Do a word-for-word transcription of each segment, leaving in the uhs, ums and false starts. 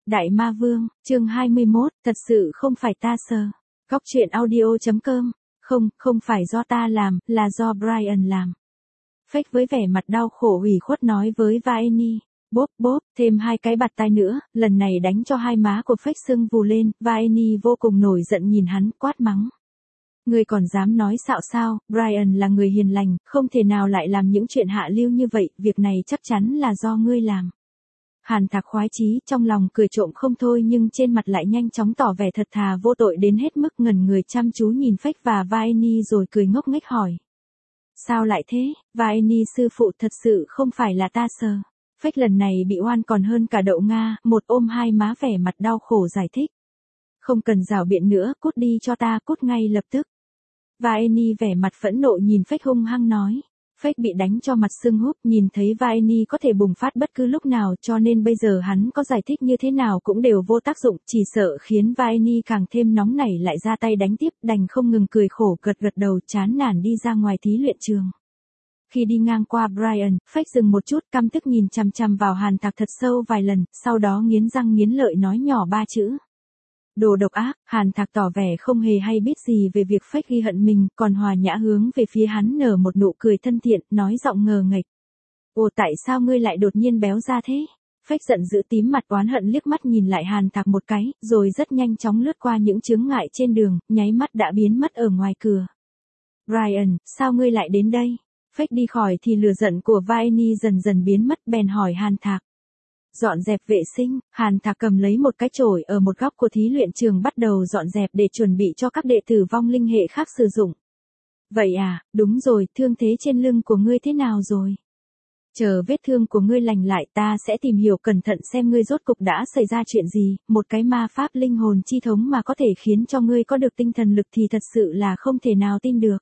Đại Ma Vương, chương hai mươi mốt, thật sự không phải ta sờ. Góc truyện audio.com, không, không phải do ta làm, là do Brian làm. Fake với vẻ mặt đau khổ ủy khuất nói với Vaeni. Bốp bốp, thêm hai cái bạt tai nữa, lần này đánh cho hai má của Fake sưng vù lên, Vaeni vô cùng nổi giận nhìn hắn, quát mắng. Ngươi còn dám nói xạo sao, Brian là người hiền lành, không thể nào lại làm những chuyện hạ lưu như vậy, việc này chắc chắn là do ngươi làm. Hàn Thạc khoái chí, trong lòng cười trộm không thôi nhưng trên mặt lại nhanh chóng tỏ vẻ thật thà vô tội đến hết mức ngẩn người chăm chú nhìn Fake và Vaeni rồi cười ngốc nghếch hỏi. Sao lại thế, Vaeni sư phụ thật sự không phải là ta sờ. Fake lần này bị oan còn hơn cả đậu Nga, một ôm hai má vẻ mặt đau khổ giải thích. Không cần rảo biện nữa, cút đi cho ta, cút ngay lập tức. Vaeni vẻ mặt phẫn nộ nhìn Fake hung hăng nói. Fake bị đánh cho mặt sưng húp, nhìn thấy Vaeni có thể bùng phát bất cứ lúc nào cho nên bây giờ hắn có giải thích như thế nào cũng đều vô tác dụng, chỉ sợ khiến Vaeni càng thêm nóng nảy lại ra tay đánh tiếp, đành không ngừng cười khổ gật gật đầu chán nản đi ra ngoài thí luyện trường. Khi đi ngang qua Brian, Fake dừng một chút căm tức nhìn chằm chằm vào Hàn Thạc thật sâu vài lần, sau đó nghiến răng nghiến lợi nói nhỏ ba chữ. Đồ độc ác, Hàn Thạc tỏ vẻ không hề hay biết gì về việc Fake ghi hận mình, còn hòa nhã hướng về phía hắn nở một nụ cười thân thiện, nói giọng ngờ nghệch. Ồ tại sao ngươi lại đột nhiên béo ra thế? Fake giận dữ tím mặt oán hận liếc mắt nhìn lại Hàn Thạc một cái, rồi rất nhanh chóng lướt qua những chướng ngại trên đường, nháy mắt đã biến mất ở ngoài cửa. Brian, sao ngươi lại đến đây? Fake đi khỏi thì lửa giận của Vaeni dần dần biến mất bèn hỏi Hàn Thạc. Dọn dẹp vệ sinh, Hàn Thạc cầm lấy một cái chổi ở một góc của thí luyện trường bắt đầu dọn dẹp để chuẩn bị cho các đệ tử vong linh hệ khác sử dụng. Vậy à, đúng rồi, thương thế trên lưng của ngươi thế nào rồi? Chờ vết thương của ngươi lành lại ta sẽ tìm hiểu cẩn thận xem ngươi rốt cục đã xảy ra chuyện gì, một cái ma pháp linh hồn chi thống mà có thể khiến cho ngươi có được tinh thần lực thì thật sự là không thể nào tin được.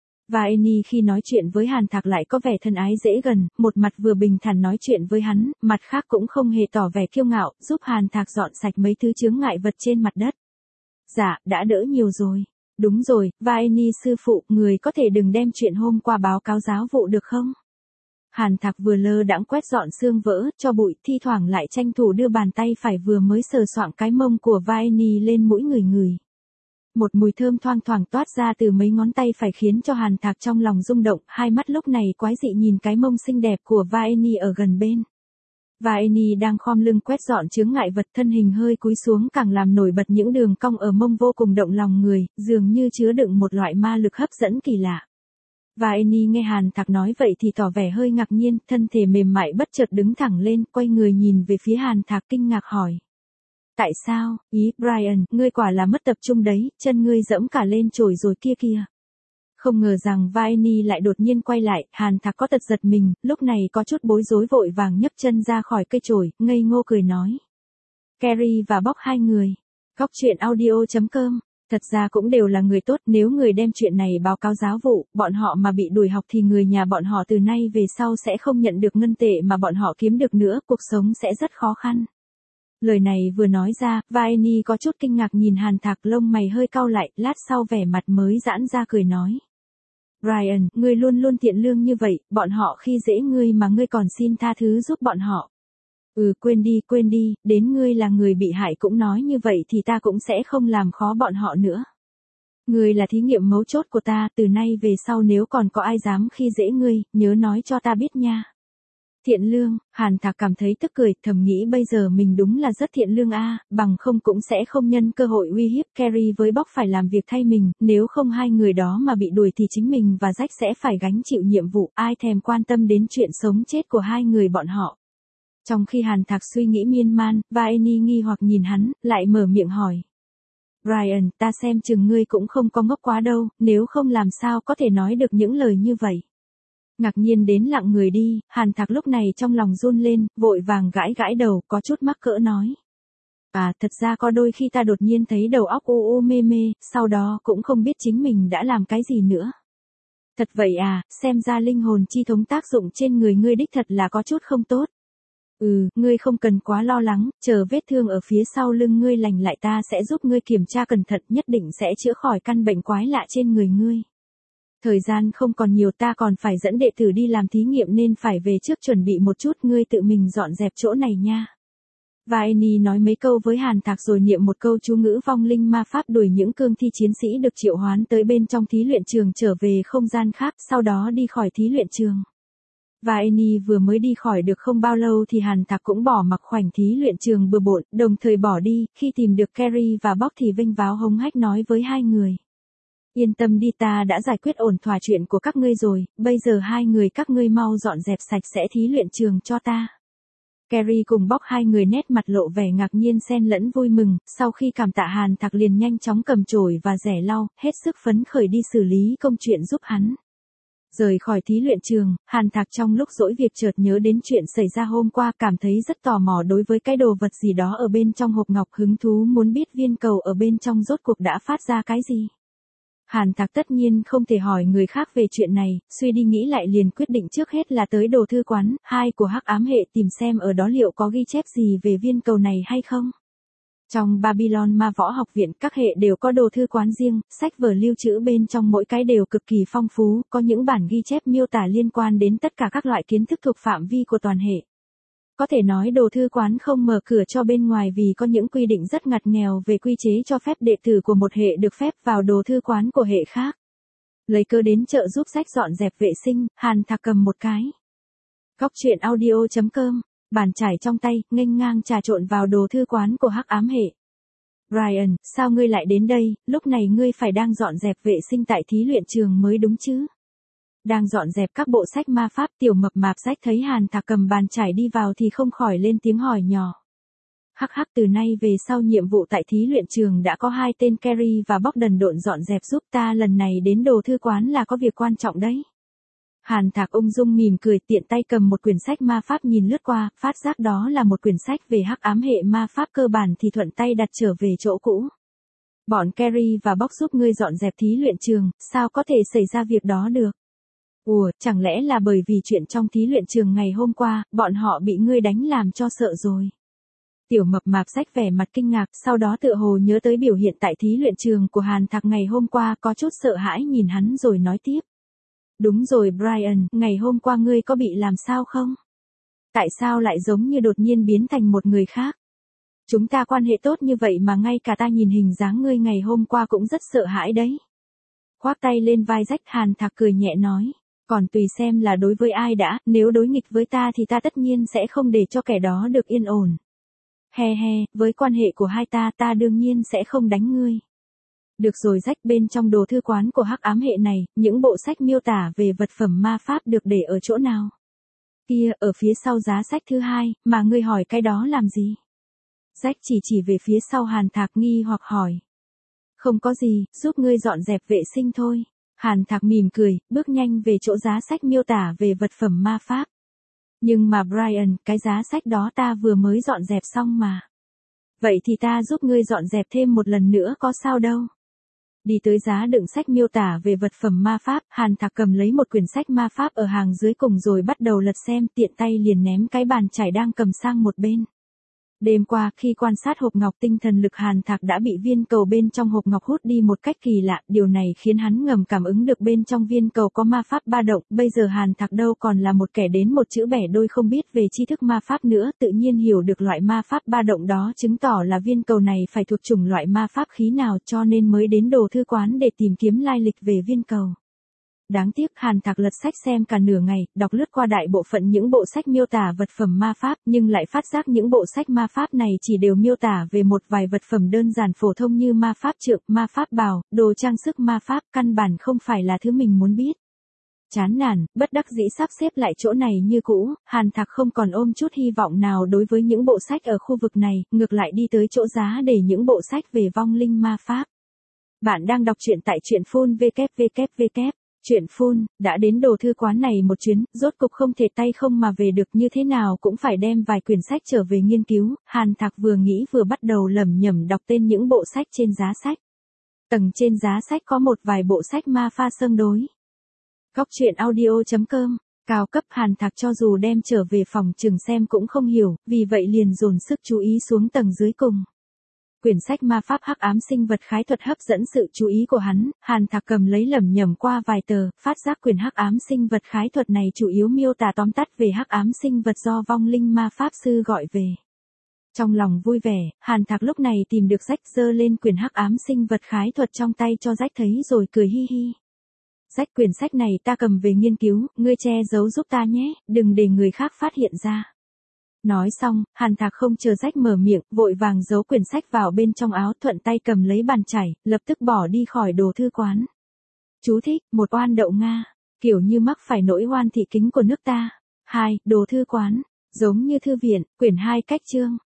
Vaeni khi nói chuyện với Hàn Thạc lại có vẻ thân ái dễ gần, một mặt vừa bình thản nói chuyện với hắn, mặt khác cũng không hề tỏ vẻ kiêu ngạo, giúp Hàn Thạc dọn sạch mấy thứ chướng ngại vật trên mặt đất. Dạ, đã đỡ nhiều rồi. Đúng rồi, Vaeni sư phụ, người có thể đừng đem chuyện hôm qua báo cáo giáo vụ được không? Hàn Thạc vừa lơ đãng quét dọn xương vỡ, cho bụi, thi thoảng lại tranh thủ đưa bàn tay phải vừa mới sờ soạng cái mông của Vaeni lên mũi người người. Một mùi thơm thoang thoảng toát ra từ mấy ngón tay phải khiến cho Hàn Thạc trong lòng rung động, hai mắt lúc này quái dị nhìn cái mông xinh đẹp của Vaeni ở gần bên. Vaeni đang khom lưng quét dọn chướng ngại vật, thân hình hơi cúi xuống càng làm nổi bật những đường cong ở mông vô cùng động lòng người, dường như chứa đựng một loại ma lực hấp dẫn kỳ lạ. Vaeni nghe Hàn Thạc nói vậy thì tỏ vẻ hơi ngạc nhiên, thân thể mềm mại bất chợt đứng thẳng lên, quay người nhìn về phía Hàn Thạc kinh ngạc hỏi. Tại sao, ý, Brian, ngươi quả là mất tập trung đấy, chân ngươi dẫm cả lên chổi rồi kia kìa. Không ngờ rằng Vaeni lại đột nhiên quay lại, Hàn Thạc có tật giật mình, lúc này có chút bối rối vội vàng nhấc chân ra khỏi cây chổi, ngây ngô cười nói. Carrie và Bob hai người. Góc truyện audio.com. Thật ra cũng đều là người tốt, nếu người đem chuyện này báo cáo giáo vụ, bọn họ mà bị đuổi học thì người nhà bọn họ từ nay về sau sẽ không nhận được ngân tệ mà bọn họ kiếm được nữa, cuộc sống sẽ rất khó khăn. Lời này vừa nói ra, Vaeni có chút kinh ngạc nhìn Hàn Thạc, lông mày hơi cau lại, lát sau vẻ mặt mới giãn ra cười nói. Brian, ngươi luôn luôn thiện lương như vậy, bọn họ khi dễ ngươi mà ngươi còn xin tha thứ giúp bọn họ. Ừ quên đi, quên đi, đến ngươi là người bị hại cũng nói như vậy thì ta cũng sẽ không làm khó bọn họ nữa. Ngươi là thí nghiệm mấu chốt của ta, từ nay về sau nếu còn có ai dám khi dễ ngươi, nhớ nói cho ta biết nha. Thiện lương, Hàn Thạc cảm thấy tức cười, thầm nghĩ bây giờ mình đúng là rất thiện lương a, bằng không cũng sẽ không nhân cơ hội uy hiếp Carrie với Bob phải làm việc thay mình, nếu không hai người đó mà bị đuổi thì chính mình và Jack sẽ phải gánh chịu nhiệm vụ, ai thèm quan tâm đến chuyện sống chết của hai người bọn họ. Trong khi Hàn Thạc suy nghĩ miên man, Vaeni nghi hoặc nhìn hắn, lại mở miệng hỏi. Brian, ta xem chừng ngươi cũng không có ngốc quá đâu, nếu không làm sao có thể nói được những lời như vậy. Ngạc nhiên đến lặng người đi, Hàn Thạc lúc này trong lòng run lên, vội vàng gãi gãi đầu, có chút mắc cỡ nói. À, thật ra có đôi khi ta đột nhiên thấy đầu óc u u mê mê, sau đó cũng không biết chính mình đã làm cái gì nữa. Thật vậy à, xem ra linh hồn chi thống tác dụng trên người ngươi đích thật là có chút không tốt. Ừ, ngươi không cần quá lo lắng, chờ vết thương ở phía sau lưng ngươi lành lại ta sẽ giúp ngươi kiểm tra cẩn thận, nhất định sẽ chữa khỏi căn bệnh quái lạ trên người ngươi. Thời gian không còn nhiều, ta còn phải dẫn đệ tử đi làm thí nghiệm nên phải về trước chuẩn bị một chút, ngươi tự mình dọn dẹp chỗ này nha. Vaeni nói mấy câu với Hàn Thạc rồi niệm một câu chú ngữ vong linh ma pháp đuổi những cương thi chiến sĩ được triệu hoán tới bên trong thí luyện trường trở về không gian khác, sau đó đi khỏi thí luyện trường. Vaeni vừa mới đi khỏi được không bao lâu thì Hàn Thạc cũng bỏ mặc khoảnh thí luyện trường bừa bộn, đồng thời bỏ đi, khi tìm được Carrie và Bock thì vênh váo hống hách nói với hai người. Yên tâm đi, ta đã giải quyết ổn thỏa chuyện của các ngươi rồi, bây giờ hai người các ngươi mau dọn dẹp sạch sẽ thí luyện trường cho ta. Carrie cùng Bock hai người nét mặt lộ vẻ ngạc nhiên xen lẫn vui mừng, sau khi cảm tạ Hàn Thạc liền nhanh chóng cầm chổi và rẻ lau, hết sức phấn khởi đi xử lý công chuyện giúp hắn. Rời khỏi thí luyện trường, Hàn Thạc trong lúc dỗi việc chợt nhớ đến chuyện xảy ra hôm qua, cảm thấy rất tò mò đối với cái đồ vật gì đó ở bên trong hộp ngọc, hứng thú muốn biết viên cầu ở bên trong rốt cuộc đã phát ra cái gì. Hàn Thạc tất nhiên không thể hỏi người khác về chuyện này, suy đi nghĩ lại liền quyết định trước hết là tới đồ thư quán hai của Hắc Ám Hệ tìm xem ở đó liệu có ghi chép gì về viên cầu này hay không. Trong Babylon Ma Võ Học Viện, các hệ đều có đồ thư quán riêng, sách vở lưu trữ bên trong mỗi cái đều cực kỳ phong phú, có những bản ghi chép miêu tả liên quan đến tất cả các loại kiến thức thuộc phạm vi của toàn hệ. Có thể nói đồ thư quán không mở cửa cho bên ngoài vì có những quy định rất ngặt nghèo về quy chế cho phép đệ tử của một hệ được phép vào đồ thư quán của hệ khác. Lấy cớ đến chợ giúp sách dọn dẹp vệ sinh, Hàn Thạc cầm một cái Góc truyện audio chấm com, bàn chải trong tay, nghênh ngang trà trộn vào đồ thư quán của Hắc Ám Hệ. Brian, sao ngươi lại đến đây, lúc này ngươi phải đang dọn dẹp vệ sinh tại thí luyện trường mới đúng chứ? Đang dọn dẹp các bộ sách ma pháp, tiểu mập mạp rách thấy Hàn Thạc cầm bàn chải đi vào thì không khỏi lên tiếng hỏi nhỏ. Hắc hắc, từ nay về sau nhiệm vụ tại thí luyện trường đã có hai tên Carrie và Bock đần độn dọn dẹp giúp ta, lần này đến đồ thư quán là có việc quan trọng đấy. Hàn Thạc ung dung mỉm cười, tiện tay cầm một quyển sách ma pháp nhìn lướt qua, phát giác đó là một quyển sách về Hắc Ám Hệ ma pháp cơ bản thì thuận tay đặt trở về chỗ cũ. Bọn Carrie và Bock giúp ngươi dọn dẹp thí luyện trường, sao có thể xảy ra việc đó được? Ủa, chẳng lẽ là bởi vì chuyện trong thí luyện trường ngày hôm qua, bọn họ bị ngươi đánh làm cho sợ rồi? Tiểu mập mạp rách vẻ mặt kinh ngạc, sau đó tựa hồ nhớ tới biểu hiện tại thí luyện trường của Hàn Thạc ngày hôm qua, có chút sợ hãi nhìn hắn rồi nói tiếp. Đúng rồi Brian, ngày hôm qua ngươi có bị làm sao không? Tại sao lại giống như đột nhiên biến thành một người khác? Chúng ta quan hệ tốt như vậy mà ngay cả ta nhìn hình dáng ngươi ngày hôm qua cũng rất sợ hãi đấy. Khoác tay lên vai rách, Hàn Thạc cười nhẹ nói. Còn tùy xem là đối với ai đã, nếu đối nghịch với ta thì ta tất nhiên sẽ không để cho kẻ đó được yên ổn. He he, với quan hệ của hai ta ta đương nhiên sẽ không đánh ngươi. Được rồi rách, bên trong đồ thư quán của Hắc Ám Hệ này, những bộ sách miêu tả về vật phẩm ma pháp được để ở chỗ nào? Kia, ở phía sau giá sách thứ hai, mà ngươi hỏi cái đó làm gì? Rách chỉ chỉ về phía sau. Hàn Thạc nghi hoặc hỏi. Không có gì, giúp ngươi dọn dẹp vệ sinh thôi. Hàn Thạc mỉm cười, bước nhanh về chỗ giá sách miêu tả về vật phẩm ma pháp. Nhưng mà Brian, cái giá sách đó ta vừa mới dọn dẹp xong mà. Vậy thì ta giúp ngươi dọn dẹp thêm một lần nữa có sao đâu. Đi tới giá đựng sách miêu tả về vật phẩm ma pháp, Hàn Thạc cầm lấy một quyển sách ma pháp ở hàng dưới cùng rồi bắt đầu lật xem, tiện tay liền ném cái bàn chải đang cầm sang một bên. Đêm qua, khi quan sát hộp ngọc, tinh thần lực Hàn Thạc đã bị viên cầu bên trong hộp ngọc hút đi một cách kỳ lạ, điều này khiến hắn ngầm cảm ứng được bên trong viên cầu có ma pháp ba động, bây giờ Hàn Thạc đâu còn là một kẻ đến một chữ bẻ đôi không biết về tri thức ma pháp nữa, tự nhiên hiểu được loại ma pháp ba động đó chứng tỏ là viên cầu này phải thuộc chủng loại ma pháp khí nào, cho nên mới đến đồ thư quán để tìm kiếm lai lịch về viên cầu. Đáng tiếc Hàn Thạc lật sách xem cả nửa ngày, đọc lướt qua đại bộ phận những bộ sách miêu tả vật phẩm ma pháp, nhưng lại phát giác những bộ sách ma pháp này chỉ đều miêu tả về một vài vật phẩm đơn giản phổ thông như ma pháp trượng, ma pháp bào, đồ trang sức ma pháp, căn bản không phải là thứ mình muốn biết. Chán nản, bất đắc dĩ sắp xếp lại chỗ này như cũ, Hàn Thạc không còn ôm chút hy vọng nào đối với những bộ sách ở khu vực này, ngược lại đi tới chỗ giá để những bộ sách về vong linh ma pháp. Bạn đang đọc truyện tại truyện phun vê kép vê kép vê kép. Chuyện phun, đã đến đồ thư quán này một chuyến, rốt cục không thể tay không mà về được, như thế nào cũng phải đem vài quyển sách trở về nghiên cứu. Hàn Thạc vừa nghĩ vừa bắt đầu lẩm nhẩm đọc tên những bộ sách trên giá sách. Tầng trên giá sách có một vài bộ sách ma pha sương đối. Góc truyện audio chấm com, cao cấp. Hàn Thạc cho dù đem trở về phòng trường xem cũng không hiểu, vì vậy liền dồn sức chú ý xuống tầng dưới cùng. Quyển sách ma pháp Hắc Ám Sinh Vật Khái Thuật hấp dẫn sự chú ý của hắn, Hàn Thạc cầm lấy lẩm nhẩm qua vài tờ, phát giác quyển Hắc Ám Sinh Vật Khái Thuật này chủ yếu miêu tả tóm tắt về hắc ám sinh vật do vong linh ma pháp sư gọi về. Trong lòng vui vẻ, Hàn Thạc lúc này tìm được Rách giơ lên quyển hắc ám sinh vật khái thuật trong tay cho Rách thấy rồi cười hi hi. Rách quyển sách này ta cầm về nghiên cứu, ngươi che giấu giúp ta nhé, đừng để người khác phát hiện ra. Nói xong, Hàn Thạc không chờ Rách mở miệng, vội vàng giấu quyển sách vào bên trong áo, thuận tay cầm lấy bàn chải, lập tức bỏ đi khỏi đồ thư quán. Chú thích, một oan đậu Nga, kiểu như mắc phải nỗi oan thị kính của nước ta. Hai, đồ thư quán, giống như thư viện, quyển hai cách chương.